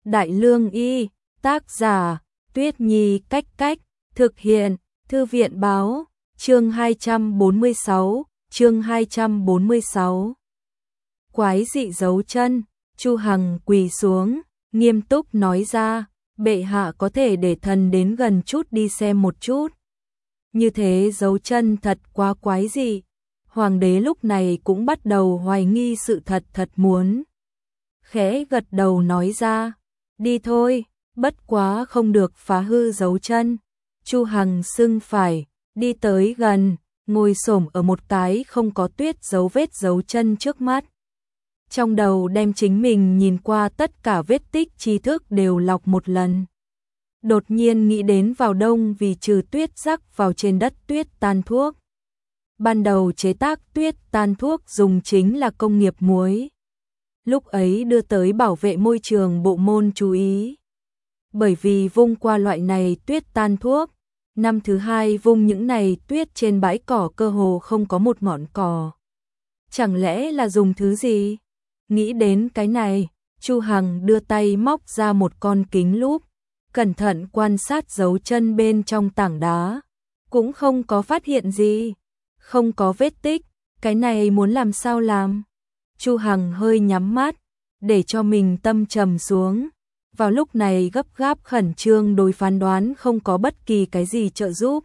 Đại Lương Y, tác giả, Tuyết Nhi Cách Cách, thực hiện, Thư viện Báo, chương 246. Quái dị dấu chân, Chu Hằng quỳ xuống, nghiêm túc nói ra, bệ hạ có thể để thần đến gần chút đi xem một chút. Như thế dấu chân thật quá quái dị. Hoàng đế lúc này cũng bắt đầu hoài nghi sự thật muốn. Khẽ gật đầu nói ra, đi thôi, bất quá không được phá hư dấu chân. Chu Hằng sưng phải, đi tới gần, ngồi xổm ở một cái không có tuyết dấu vết dấu chân trước mắt. Trong đầu đem chính mình nhìn qua tất cả vết tích tri thức đều lọc một lần. Đột nhiên nghĩ đến vào đông vì trừ tuyết rắc vào trên đất tuyết tan thuốc. Ban đầu chế tác tuyết tan thuốc dùng chính là công nghiệp muối. Lúc ấy đưa tới bảo vệ môi trường bộ môn chú ý. Bởi vì vung qua loại này tuyết tan thuốc, năm thứ hai vung những này tuyết trên bãi cỏ cơ hồ không có một ngọn cỏ. Chẳng lẽ là dùng thứ gì? Nghĩ đến cái này, Chu Hằng đưa tay móc ra một con kính lúp, cẩn thận quan sát dấu chân bên trong tảng đá. Cũng không có phát hiện gì, không có vết tích, cái này muốn làm sao làm? Chu Hằng hơi nhắm mắt, để cho mình tâm trầm xuống. Vào lúc này gấp gáp khẩn trương đối phán đoán không có bất kỳ cái gì trợ giúp.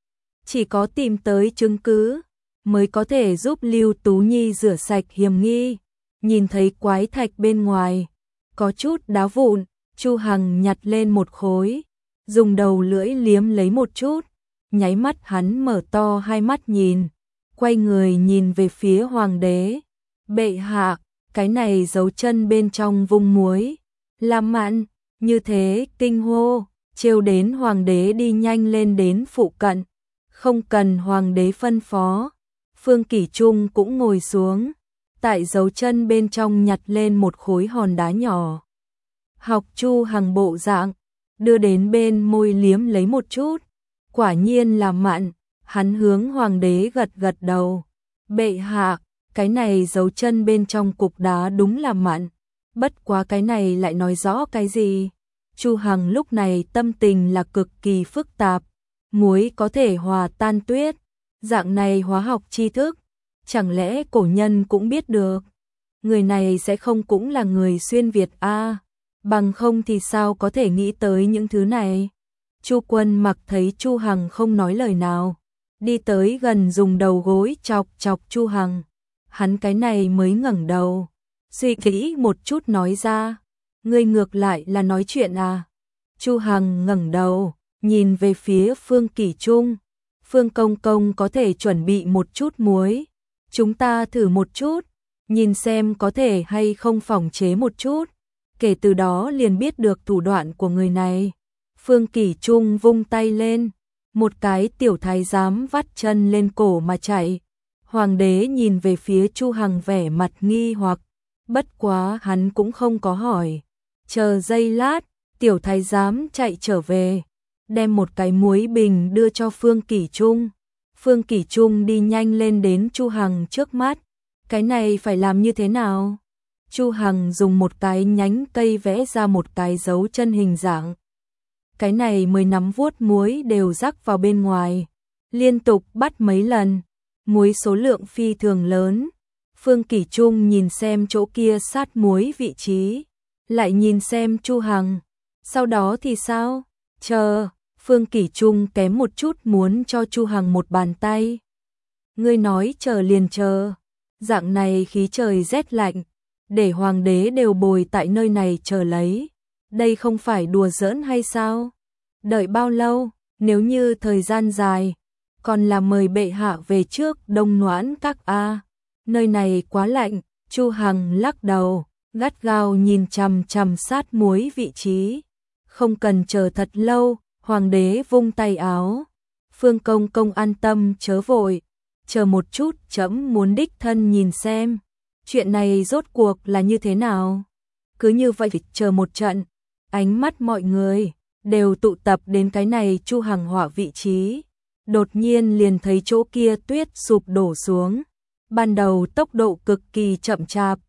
Chỉ có tìm tới chứng cứ, mới có thể giúp Lưu Tú Nhi rửa sạch hiểm nghi. Nhìn thấy quái thạch bên ngoài, có chút đá vụn, Chu Hằng nhặt lên một khối, dùng đầu lưỡi liếm lấy một chút, nháy mắt hắn mở to hai mắt nhìn, quay người nhìn về phía hoàng đế. Bệ hạ, cái này dấu chân bên trong vung muối, làm mạn, như thế kinh hô, trêu đến hoàng đế đi nhanh lên đến phụ cận, không cần hoàng đế phân phó. Phương Kỷ Trung cũng ngồi xuống, tại dấu chân bên trong nhặt lên một khối hòn đá nhỏ. Học Chu Hằng bộ dạng, đưa đến bên môi liếm lấy một chút, quả nhiên là mặn, hắn hướng hoàng đế gật gật đầu. Bệ hạ, cái này dấu chân bên trong cục đá đúng là mặn, bất quá cái này lại nói rõ cái gì? Chu Hằng lúc này tâm tình là cực kỳ phức tạp, muối có thể hòa tan tuyết, dạng này hóa học tri thức, chẳng lẽ cổ nhân cũng biết được? Người này sẽ không cũng là người xuyên Việt a? Bằng không thì sao có thể nghĩ tới những thứ này? Chu Quân Mặc thấy Chu Hằng không nói lời nào, đi tới gần dùng đầu gối chọc chọc Chu Hằng. Hắn cái này mới ngẩng đầu, suy nghĩ một chút nói ra, ngươi ngược lại là nói chuyện à? Chu Hằng ngẩng đầu, nhìn về phía Phương Kỷ Trung. Phương công công có thể chuẩn bị một chút muối, chúng ta thử một chút, nhìn xem có thể hay không phỏng chế một chút, kể từ đó liền biết được thủ đoạn của người này. Phương Kỷ Trung vung tay lên, một cái tiểu thái giám vắt chân lên cổ mà chạy. Hoàng đế nhìn về phía Chu Hằng vẻ mặt nghi hoặc, bất quá hắn cũng không có hỏi. Chờ giây lát, tiểu thái giám chạy trở về, đem một cái muối bình đưa cho Phương Kỷ Trung. Phương Kỷ Trung đi nhanh lên đến Chu Hằng trước mắt. Cái này phải làm như thế nào? Chu Hằng dùng một cái nhánh cây vẽ ra một cái dấu chân hình dạng. Cái này 10 nắm vuốt muối đều rắc vào bên ngoài, liên tục bắt mấy lần. Muối số lượng phi thường lớn. Phương Kỷ Trung nhìn xem chỗ kia sát muối vị trí, lại nhìn xem Chu Hằng. Sau đó thì sao? Chờ. Phương Kỷ Trung kém một chút muốn cho Chu Hằng một bàn tay. Ngươi nói chờ liền chờ. Dạng này khí trời rét lạnh, để hoàng đế đều bồi tại nơi này chờ lấy. Đây không phải đùa giỡn hay sao? Đợi bao lâu? Nếu như thời gian dài, còn là mời bệ hạ về trước Đông Noãn Các a. Nơi này quá lạnh. Chu Hằng lắc đầu, gắt gao nhìn chằm chằm sát muối vị trí. Không cần chờ thật lâu, hoàng đế vung tay áo. Phương công công an tâm chớ vội, chờ một chút, trẫm muốn đích thân nhìn xem. Chuyện này rốt cuộc là như thế nào? Cứ như vậy chờ một trận, ánh mắt mọi người đều tụ tập đến cái này Chu Hằng họa vị trí. Đột nhiên liền thấy chỗ kia tuyết sụp đổ xuống. Ban đầu tốc độ cực kỳ chậm chạp,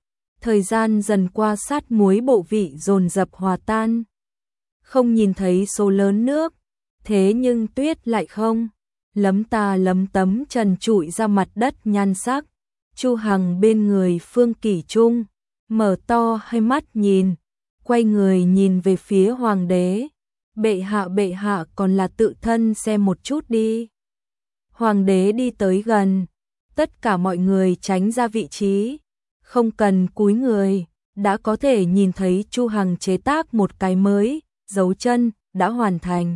Thời gian dần qua sát muối bộ vị dồn dập hòa tan. Không nhìn thấy số lớn nước, thế nhưng tuyết lại không. Lấm ta lấm tấm trần trụi ra mặt đất nhan sắc. Chu Hằng bên người Phương Kỷ Trung, mở to hai mắt nhìn, quay người nhìn về phía hoàng đế. Bệ hạ còn là tự thân xem một chút đi. Hoàng đế đi tới gần, tất cả mọi người tránh ra vị trí, không cần cúi người, đã có thể nhìn thấy Chu Hằng chế tác một cái mới, dấu chân đã hoàn thành.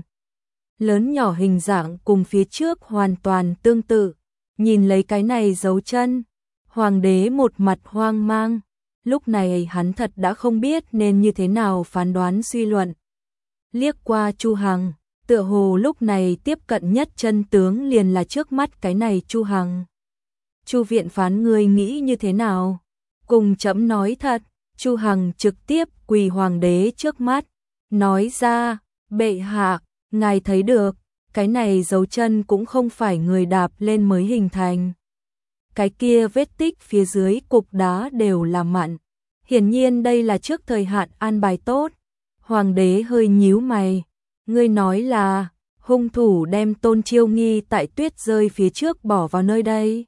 Lớn nhỏ hình dạng cùng phía trước hoàn toàn tương tự, nhìn lấy cái này dấu chân, hoàng đế một mặt hoang mang, lúc này hắn thật đã không biết nên như thế nào phán đoán suy luận. Liếc qua Chu Hằng, tựa hồ lúc này tiếp cận nhất chân tướng liền là trước mắt cái này Chu Hằng. Chu viện phán ngươi nghĩ như thế nào? Cùng chấm nói thật. Chu Hằng trực tiếp quỳ hoàng đế trước mắt, nói ra, bệ hạ, ngài thấy được, cái này dấu chân cũng không phải người đạp lên mới hình thành. Cái kia vết tích phía dưới cục đá đều là mặn, hiển nhiên đây là trước thời hạn an bài tốt. Hoàng đế hơi nhíu mày, ngươi nói là hung thủ đem Tôn Chiêu Nghi tại tuyết rơi phía trước bỏ vào nơi đây.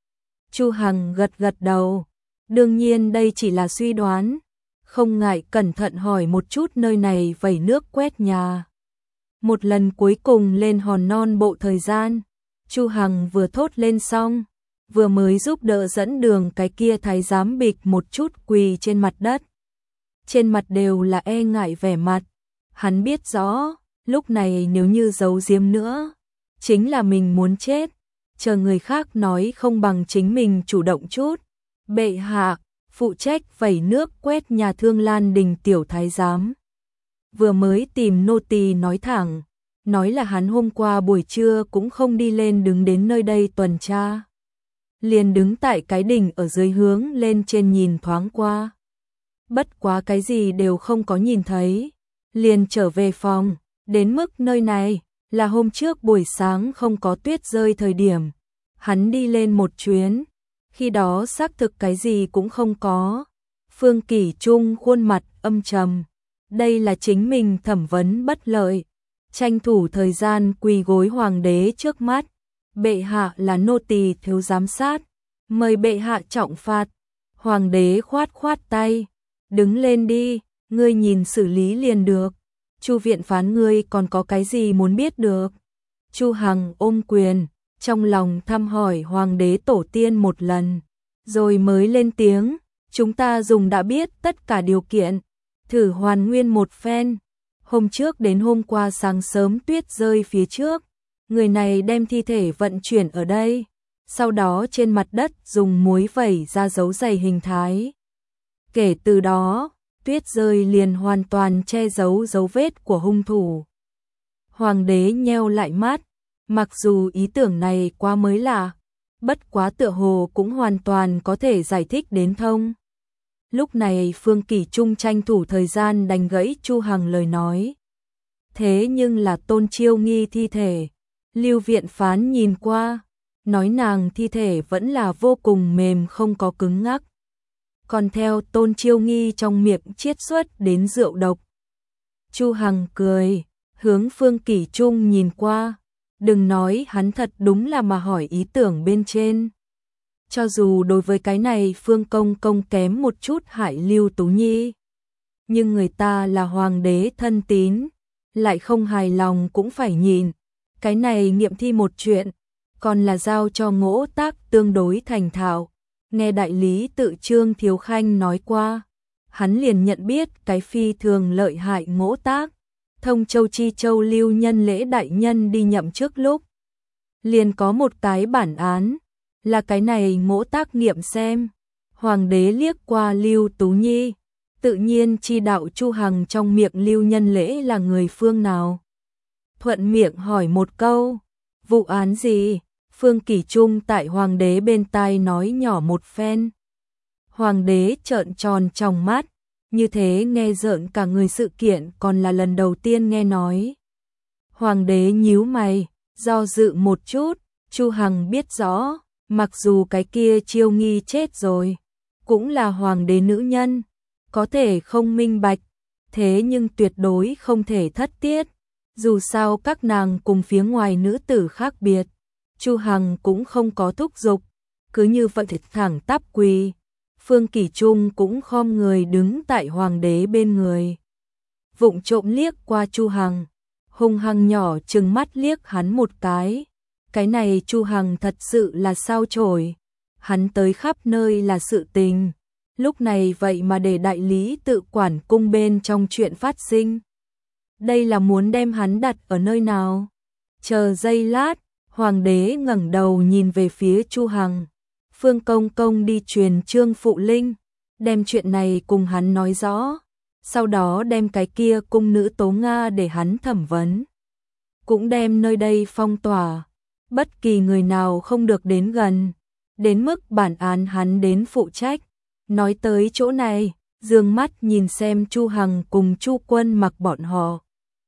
Chu Hằng gật gật đầu, đương nhiên đây chỉ là suy đoán, không ngại cẩn thận hỏi một chút nơi này vẩy nước quét nhà. Một lần cuối cùng lên hòn non bộ thời gian, Chu Hằng vừa thốt lên xong, vừa mới giúp đỡ dẫn đường cái kia thái giám bịch một chút quỳ trên mặt đất. Trên mặt đều là e ngại vẻ mặt, hắn biết rõ, lúc này nếu như giấu giếm nữa, chính là mình muốn chết, chờ người khác nói không bằng chính mình chủ động chút. Bệ hạ, phụ trách vẩy nước quét nhà Thương Lan Đình tiểu thái giám. Vừa mới tìm nô tỳ nói thẳng, nói là hắn hôm qua buổi trưa cũng không đi lên đứng đến nơi đây tuần tra. Liền đứng tại cái đỉnh ở dưới hướng lên trên nhìn thoáng qua. Bất quá cái gì đều không có nhìn thấy, liền trở về phòng, đến mức nơi này là hôm trước buổi sáng không có tuyết rơi thời điểm, hắn đi lên một chuyến, khi đó xác thực cái gì cũng không có. Phương Kỷ Trung khuôn mặt âm trầm, đây là chính mình thẩm vấn bất lợi, tranh thủ thời gian quỳ gối hoàng đế trước mắt. Bệ hạ là nô tỳ thiếu giám sát, mời bệ hạ trọng phạt. Hoàng đế khoát khoát tay, đứng lên đi, ngươi nhìn xử lý liền được. Chu viện phán ngươi còn có cái gì muốn biết được? Chu Hằng ôm quyền, trong lòng thăm hỏi hoàng đế tổ tiên một lần, rồi mới lên tiếng, chúng ta dùng đã biết tất cả điều kiện, thử hoàn nguyên một phen. Hôm trước đến hôm qua sáng sớm tuyết rơi phía trước, người này đem thi thể vận chuyển ở đây, sau đó trên mặt đất dùng muối vẩy ra dấu giày hình thái. Kể từ đó, tuyết rơi liền hoàn toàn che giấu dấu vết của hung thủ. Hoàng đế nheo lại mắt, mặc dù ý tưởng này quá mới lạ, bất quá tựa hồ cũng hoàn toàn có thể giải thích đến thông. Lúc này Phương Kỷ Trung tranh thủ thời gian đánh gãy Chu Hằng lời nói. Thế nhưng là Tôn Chiêu Nghi thi thể, Lưu viện phán nhìn qua, nói nàng thi thể vẫn là vô cùng mềm không có cứng ngắc. Còn theo Tôn Chiêu Nghi trong miệng chiết xuất đến rượu độc. Chu Hằng cười, hướng Phương Kỷ Trung nhìn qua, đừng nói hắn thật đúng là mà hỏi ý tưởng bên trên. Cho dù đối với cái này Phương Công Công kém một chút hại Lưu Tú Nhi, nhưng người ta là hoàng đế thân tín, lại không hài lòng cũng phải nhìn. Cái này nghiệm thi một chuyện, còn là giao cho Ngỗ Tác tương đối thành thạo. Nghe đại lý tự Trương Thiếu Khanh nói qua, hắn liền nhận biết cái phi thường lợi hại Ngỗ Tác. Thông Châu Chi Châu Lưu Nhân Lễ đại nhân đi nhậm trước lúc, liền có một cái bản án, là cái này Ngỗ Tác nghiệm xem. Hoàng đế liếc qua Lưu Tú Nhi, tự nhiên chi đạo Chu Hằng trong miệng Lưu Nhân Lễ là người phương nào. Thuận miệng hỏi một câu, vụ án gì? Phương Kỷ Trung tại hoàng đế bên tai nói nhỏ một phen. Hoàng đế trợn tròn tròng mắt, như thế nghe rợn cả người, sự kiện còn là lần đầu tiên nghe nói. Hoàng đế nhíu mày, do dự một chút, Chu Hằng biết rõ, mặc dù cái kia Chiêu Nghi chết rồi, cũng là hoàng đế nữ nhân, có thể không minh bạch, thế nhưng tuyệt đối không thể thất tiết. Dù sao các nàng cùng phía ngoài nữ tử khác biệt, Chu Hằng cũng không có thúc giục, cứ như vậy thẳng tắp quỳ. Phương Kỷ Trung cũng khom người đứng tại hoàng đế bên người. Vụng trộm liếc qua Chu Hằng, hung hăng nhỏ trừng mắt liếc hắn một cái. Cái này Chu Hằng thật sự là sao chổi, hắn tới khắp nơi là sự tình, lúc này vậy mà để đại lý tự quản cung bên trong chuyện phát sinh. Đây là muốn đem hắn đặt ở nơi nào? Chờ giây lát, hoàng đế ngẩng đầu nhìn về phía Chu Hằng. Phương Công Công đi truyền Trương Phụ Linh, đem chuyện này cùng hắn nói rõ, sau đó đem cái kia cung nữ Tố Nga để hắn thẩm vấn. Cũng đem nơi đây phong tỏa, bất kỳ người nào không được đến gần, đến mức bản án hắn đến phụ trách. Nói tới chỗ này, dương mắt nhìn xem Chu Hằng cùng Chu Quân Mặc bọn họ.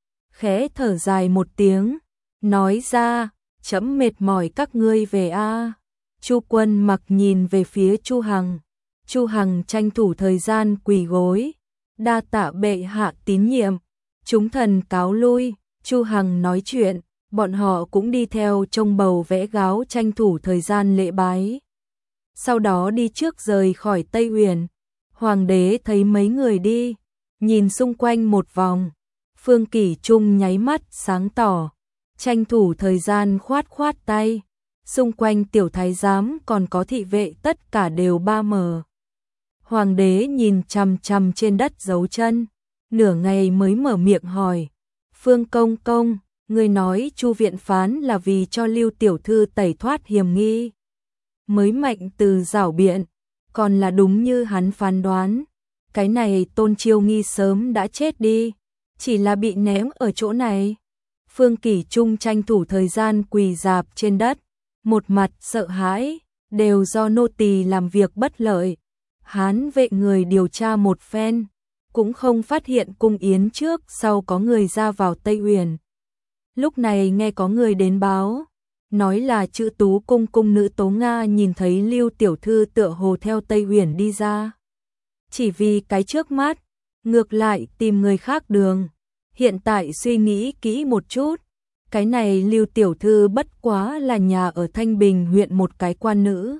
Khẽ thở dài một tiếng, nói ra, chấm mệt mỏi các ngươi về a. Chu Quân Mặc nhìn về phía Chu Hằng. Chu Hằng tranh thủ thời gian quỳ gối, đa tạ bệ hạ tín nhiệm, chúng thần cáo lui. Chu Hằng nói chuyện, bọn họ cũng đi theo trông bầu vẽ gáo tranh thủ thời gian lễ bái. Sau đó đi trước rời khỏi Tây Uyển. Hoàng đế thấy mấy người đi, nhìn xung quanh một vòng. Phương Kỷ Trung nháy mắt sáng tỏ, tranh thủ thời gian khoát khoát tay. Xung quanh tiểu thái giám còn có thị vệ tất cả đều ba mờ. Hoàng đế nhìn chằm chằm trên đất dấu chân, nửa ngày mới mở miệng hỏi. Phương Công Công, người nói Chu viện phán là vì cho Lưu tiểu thư tẩy thoát hiểm nghi. Mới Mạnh Từ giảo biện, còn là đúng như hắn phán đoán. Cái này Tôn Chiêu Nghi sớm đã chết đi, chỉ là bị ném ở chỗ này. Phương Kỷ Trung tranh thủ thời gian quỳ rạp trên đất, một mặt sợ hãi, đều do nô tỳ làm việc bất lợi. Hán vệ người điều tra một phen, cũng không phát hiện cung yến trước sau có người ra vào Tây Uyển. Lúc này nghe có người đến báo, nói là Chữ Tú cung cung nữ Tố Nga nhìn thấy Lưu tiểu thư tựa hồ theo Tây Uyển đi ra. Chỉ vì cái trước mắt, ngược lại tìm người khác đường. Hiện tại suy nghĩ kỹ một chút, cái này Lưu tiểu thư bất quá là nhà ở Thanh Bình huyện một cái quan nữ.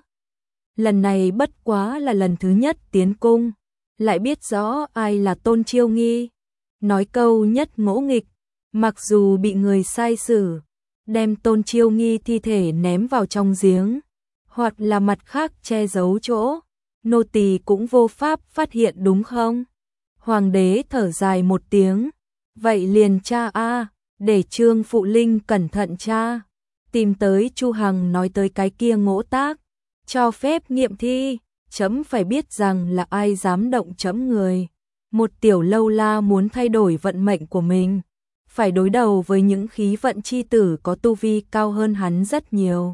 Lần này bất quá là lần thứ nhất tiến cung, lại biết rõ ai là Tôn Chiêu Nghi. Nói câu nhất ngỗ nghịch, mặc dù bị người sai xử, đem Tôn Chiêu Nghi thi thể ném vào trong giếng, hoặc là mặt khác che giấu chỗ, nô tỳ cũng vô pháp phát hiện đúng không? Hoàng đế thở dài một tiếng, vậy liền tra a, để Trương Phụ Linh cẩn thận tra, tìm tới Chu Hằng nói tới cái kia ngỗ tác, cho phép nghiệm thi, chấm phải biết rằng là ai dám động chấm người. Một tiểu lâu la muốn thay đổi vận mệnh của mình, phải đối đầu với những khí vận chi tử có tu vi cao hơn hắn rất nhiều.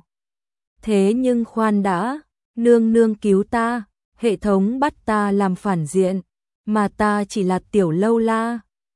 Thế nhưng khoan đã, nương nương cứu ta, hệ thống bắt ta làm phản diện, mà ta chỉ là tiểu lâu la,